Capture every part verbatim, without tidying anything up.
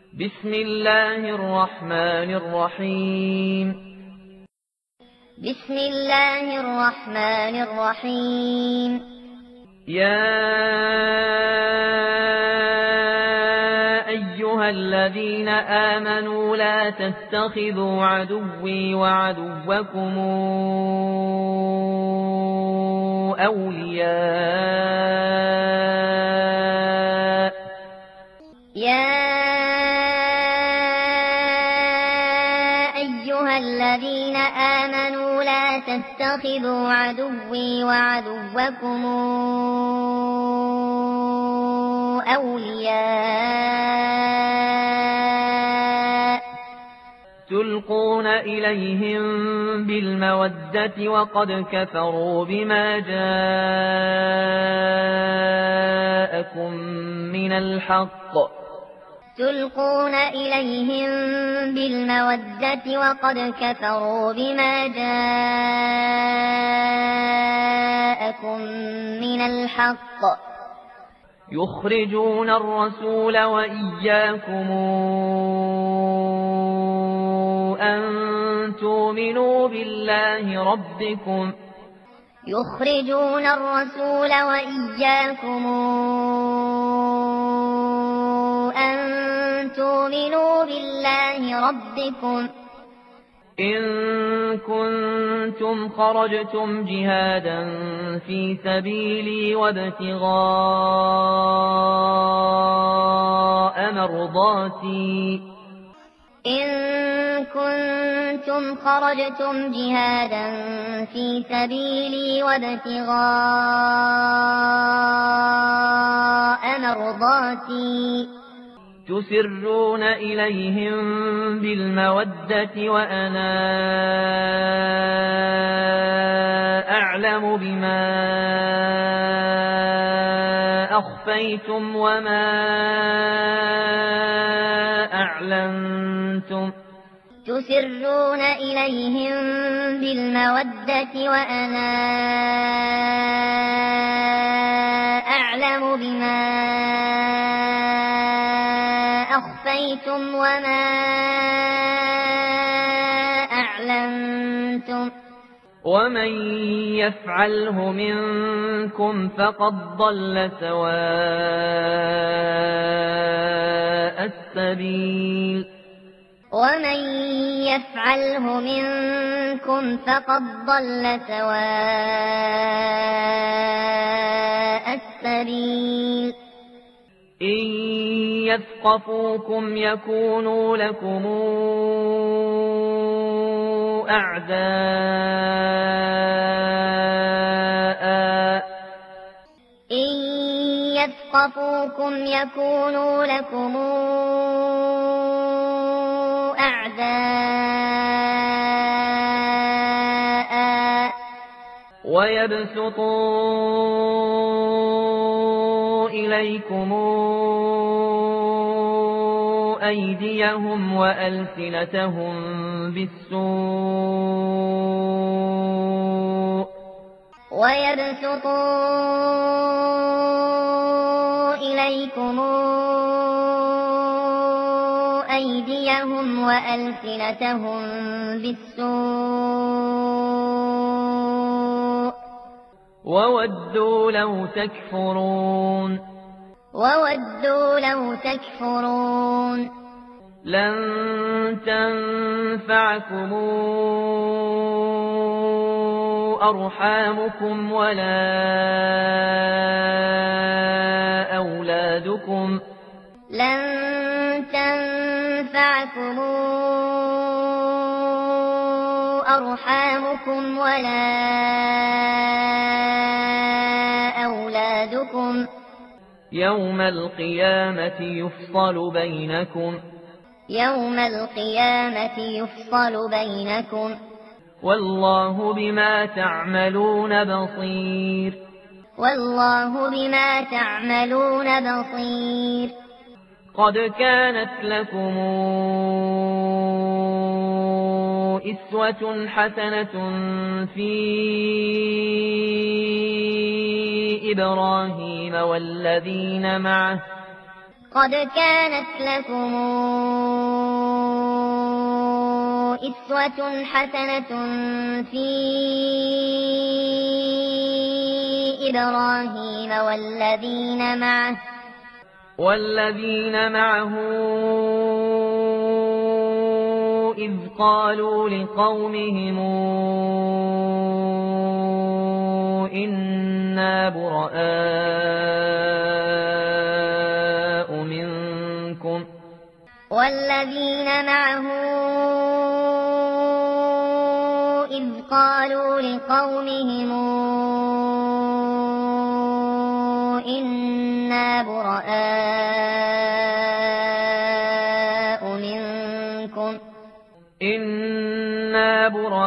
بسم الله الرحمن الرحيم بسم الله الرحمن الرحيم يا أيها الذين آمنوا لا تتخذوا عدوي وعدوكم أولياء يا أيها الذين آمنوا لا تتخذوا عدوي وعدوكم أولياء تلقون إليهم بالمودة وقد كفروا بما جاءكم من الحق تلقون إليهم بالمودة وقد كفروا بما جاءكم من الحق يخرجون الرسول وإياكم أن تؤمنوا بالله ربكم يخرجون الرسول وإياكم أن تؤمنوا بالله ربكم إن كنتم خرجتم جهادا في سبيلي وابتغاء مرضاتي إن كنتم خرجتم جهادا في سبيلي وابتغاء مرضاتي تسرون إليهم بالمودة وأنا أعلم بما أخفيتم وما أعلنتم تسرون إليهم بالمودة وأنا أعلم بما أخفيتم وما أعلنتم ومن يفعله منكم فقد ضل سواء السبيل ومن يفعله منكم فقد ضل سواء السبيل إن يثقفوكم يكونوا لكم أعداء إن يثقفوكم يكونوا لكم أعداء ويبسطوا إليكم أيديهم وألسنتهم بالسوء ويبسطوا إليكم أيديهم وألسنتهم بالسوء وودوا لو تكفرون وودوا لو تكفرون لن تنفعكم أرحامكم ولا أولادكم لن تنفعكم أرحامكم ولا أولادكم يوم القيامة يفصل بينكم يوم القيامة يفصل بينكم والله بما تعملون بصير والله بما تعملون بصير قد كانت لكم أسوة حسنة في إبراهيم والذين معه قد كانت لكم أسوة حسنة في إبراهيم والذين معه والذين معه إذ قالوا لقومهم إنا براء منكم والذين معه إذ قالوا لقومهم إنا براء منكم إنا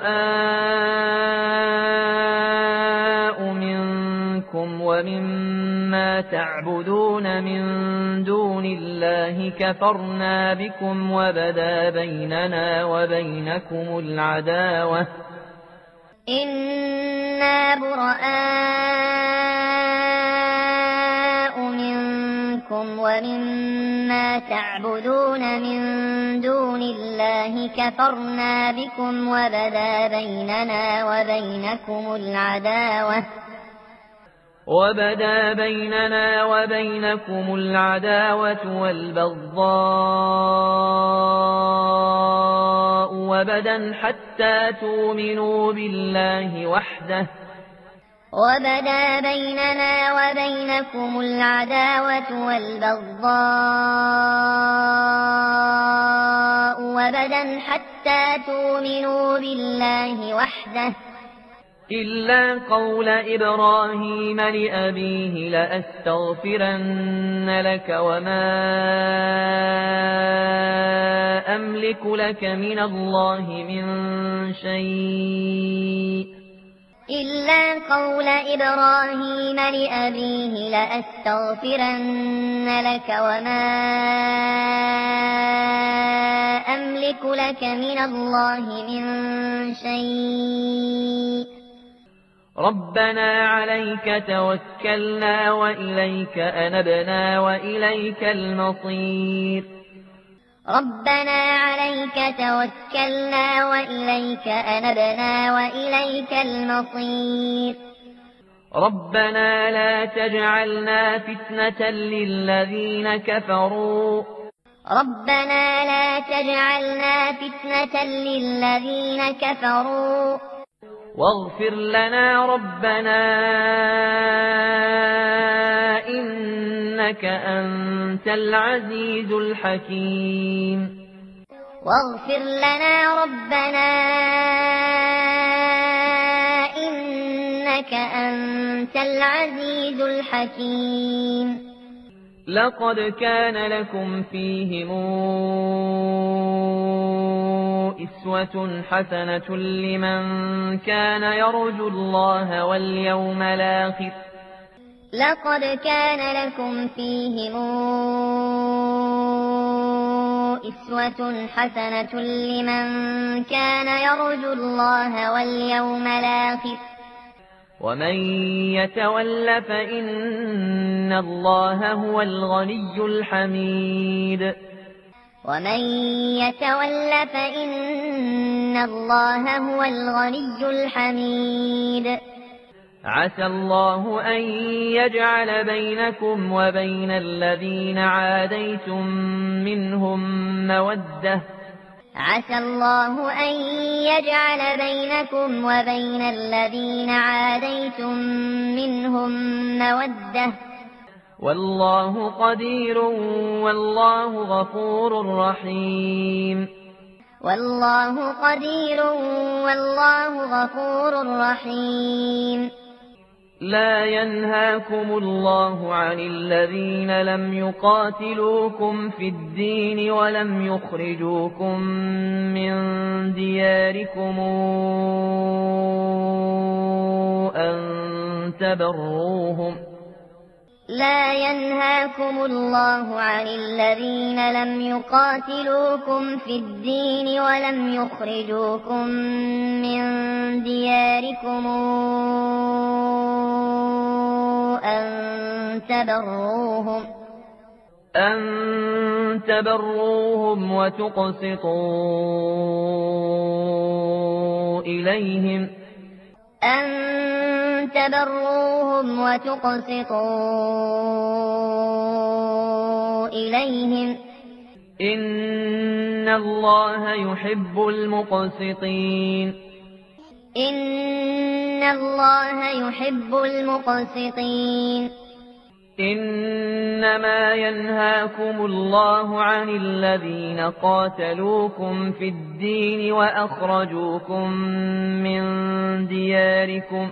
براء منكم ومما تعبدون من دون الله كفرنا بكم وبدا بيننا وبينكم العداوة إنا براء منكم ومما تعبدون من دون الله كفرنا بكم وبدا بيننا وبينكم العداوة وبدا بيننا وبينكم العداوة والبغضاء وبدا حتى تؤمنوا بالله وحده وبدا بيننا وبينكم العداوة والبغضاء وبدا حتى تؤمنوا بالله وحده إلا قول إبراهيم لأبيه لأستغفرن لك وما أملك لك من الله من شيء إلا قول إبراهيم لأبيه لأستغفرن لك وما أملك لك من الله من شيء ربنا عليك توكلنا وإليك أنبنا وإليك المصير ربنا عليك توكلنا وإليك أنبنا وإليك المصير ربنا لا تجعلنا فتنة للذين كفروا ربنا لا تجعلنا فتنة للذين كفروا واغفر لنا ربنا إنك أنت العزيز الحكيم واغفر لنا ربنا إنك أنت العزيز الحكيم لقد كان لكم فيهم أسوة حسنة لمن كان يرجو الله واليوم الآخر لقد كان لكم فيهم أسوة حسنة لمن كان يرجو الله واليوم الآخر ومن يتول فإن الله هو الغني الحميد ومن يتول فإن الله هو الغني الحميد عسى الله أن يجعل بينكم وبين الذين عاديتم منهم مودة عسى الله أن يجعل بينكم وبين الذين عاديتم منهم مودة والله قدير والله غفور رحيم والله قدير والله غفور رحيم لا ينهاكم الله عن الذين لم يقاتلوكم في الدين ولم يخرجوكم من دياركم أن تبروهم لا ينهاكم الله عن الذين لم يقاتلوكم في الدين ولم يخرجوكم من دياركم أن تبروهم أن تبروهم وتقسطوا إليهم أن تبروهم وتقسطوا إليهم إن الله يحب المقسطين إن الله يحب المقسطين إنما ينهاكم الله عن الذين قاتلوكم في الدين وأخرجوكم من دياركم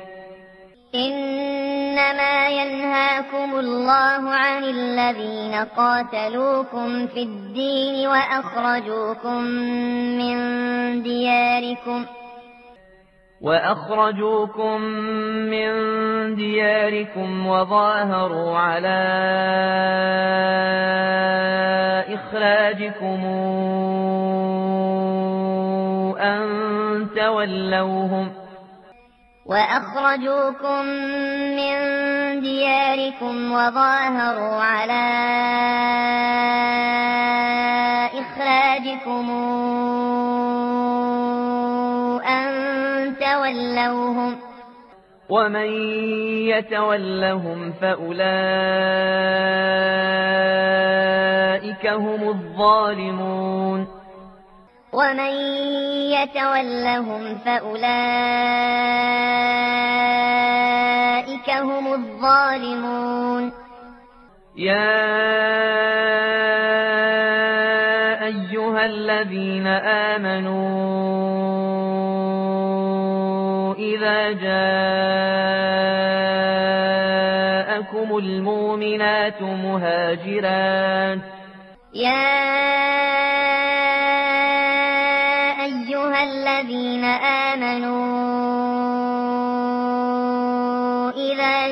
إنما ينهاكم الله عن الذين قاتلوكم في الدين وأخرجوكم من دياركم وأخرجوكم من دياركم وظاهروا على إخراجكم أن تولوهم وأخرجوكم من دياركم وظاهروا على إخراجكم تولوهم ومن يتولهم فأولئك هم الظالمون ومن يتولهم فأولئك هم الظالمون يا أيها الذين آمنوا إذا جاءكم المؤمنات مهاجرات يا أيها الذين آمنوا إذا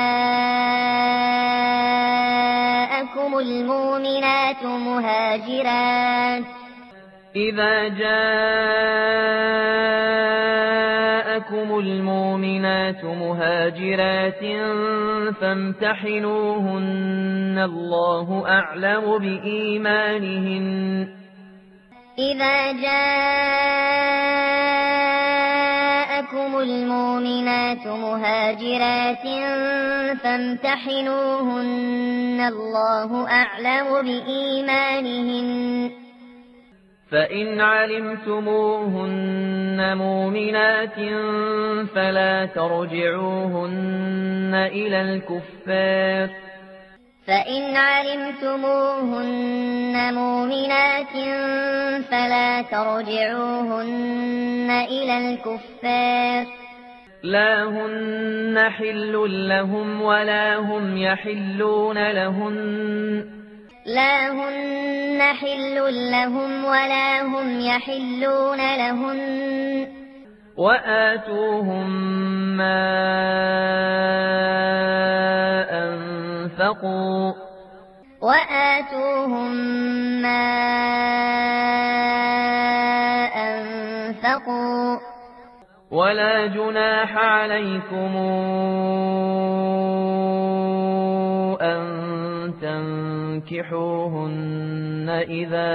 جاءكم المؤمنات مهاجرات إذا جاءكم المؤمنات مهاجرات فامتحنوهن الله أعلم بإيمانهن إذا جاءكم المؤمنات مهاجرات فامتحنوهن الله أعلم بإيمانهن فإن علمتموهن مؤمنات فلا ترجعوهن إلى الكفار فإن علمتموهن مؤمنات فلا ترجعوهن إلى الكفار لا هن حل لهم ولا هم يحلون لهن لا هن حل لهم ولا هم يحلون لهن وآتوهم ما أنفقوا وآتوهم ما أنفقوا ولا جناح عليكم أن تنكحوهن إذا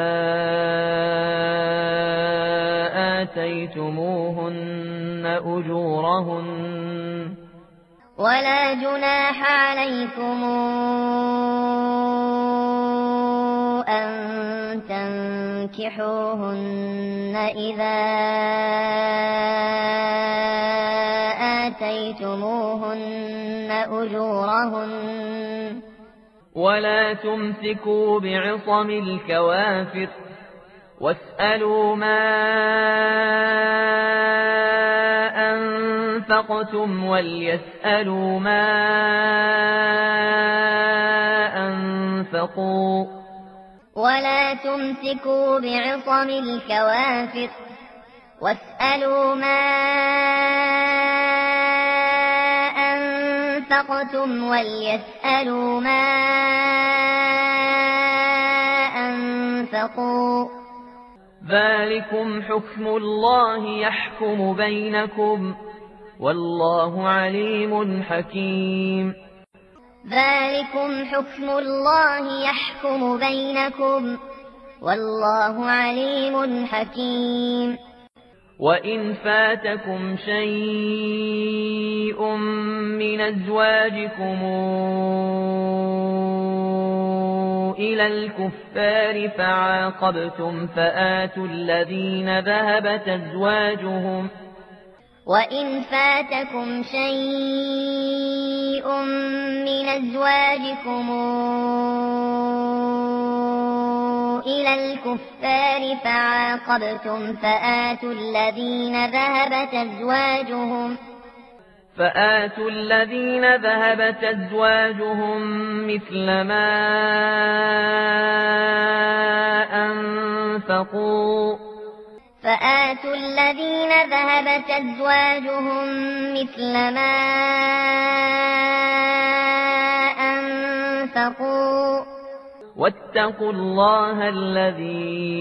آتيتموهن أجورهن ولا جناح عليكم أن تنكحوهن إذا آتيتموهن أجورهن ولا تمسكوا بعصم الكوافر واسألوا ما أنفقتم وليسألوا ما أنفقوا ولا تمسكوا بعصم الكوافر واسألوا ما أنفقتم وليسألوا ما أنفقوا ذلكم حكم الله يحكم بينكم والله عليم حكيم ذلكم حكم الله يحكم بينكم والله عليم حكيم. وإن فاتكم شيء من أزواجكم إلى الكفار فعاقبتم فآتوا الذين ذهبت أزواجهم وإن فاتكم شيء من أزواجكم إلى الكفار فعاقبتم فآتوا الذين ذهبت أزواجهم فآتوا الذين ذهبت أزواجهم مثل ما أنفقوا فآتوا الذين ذهبت أزواجهم مثل ما أنفقوا واتقوا الله الذي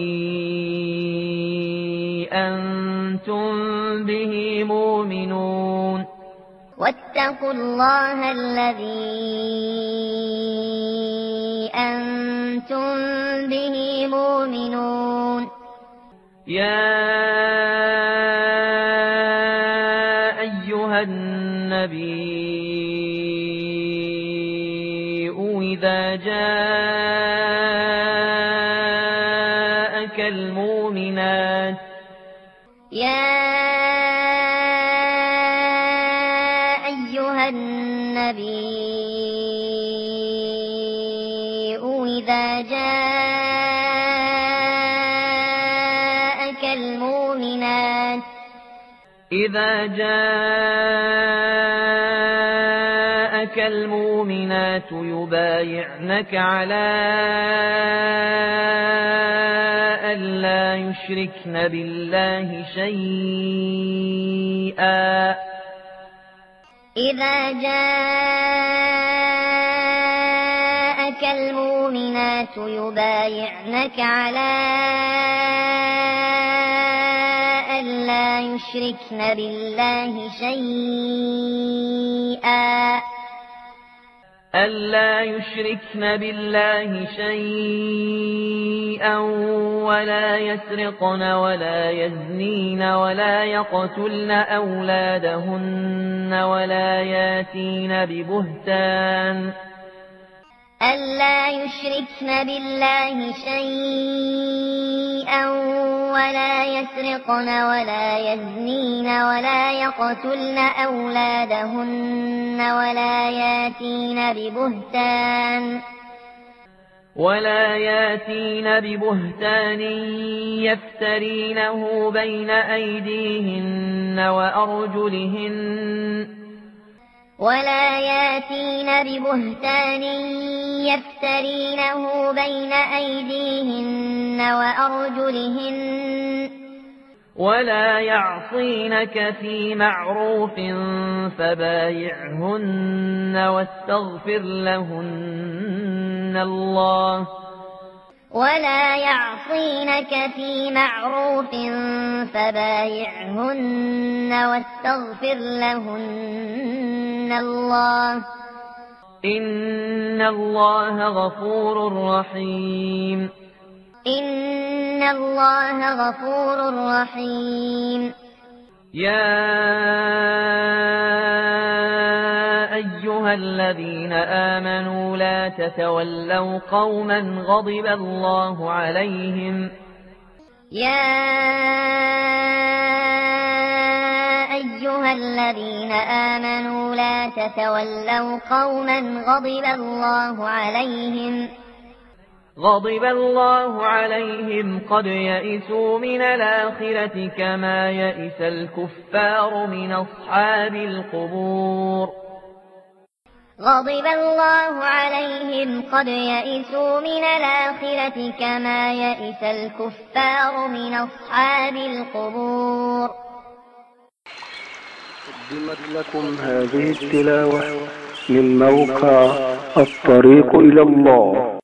أنتم به مؤمنون واتقوا الله الذي أنتم به مؤمنون. يا أيها النبي إذا جاءك المؤمنات يا أيها النبي إذا جاءك المؤمنات إذا جاءك المؤمنات يبايعنك على ألا يشركن بالله شيئا إذا جاءك المؤمنات يبايعنك على ألا يشركن بالله شيئا ألا يشركن بالله شيئا ولا يسرقن ولا يزنين ولا يقتلن أولادهن ولا ياتين ببهتان ألا يشركن بالله شيئا ولا يسرقن ولا يزنين ولا يقتلن أولادهن ولا ياتين ببهتان ولا ياتين ببهتان يفترينه بين أيديهن وأرجلهن ولا ياتين ببهتان يفترينه بين أيديهن وأرجلهن ولا يعصينك في معروف فبايعهن واستغفر لهن الله ولا يعصينك في معروف فبايعهن واستغفر لهن الله إن الله غفور رحيم إن الله غفور رحيم. يا أيها الذين آمنوا لا تتولوا قوما غضب الله عليهم يا أيها الذين آمنوا لا تتولوا قوما غضب الله عليهم غضب الله عليهم قد يئسوا من الآخرة كما يئس الكفار من أصحاب القبور غضب الله عليهم قد يئسوا من الآخرة كما يئس الكفار من أصحاب القبور. قدمت لكم هذه التلاوة من موقع الطريق إلى الله.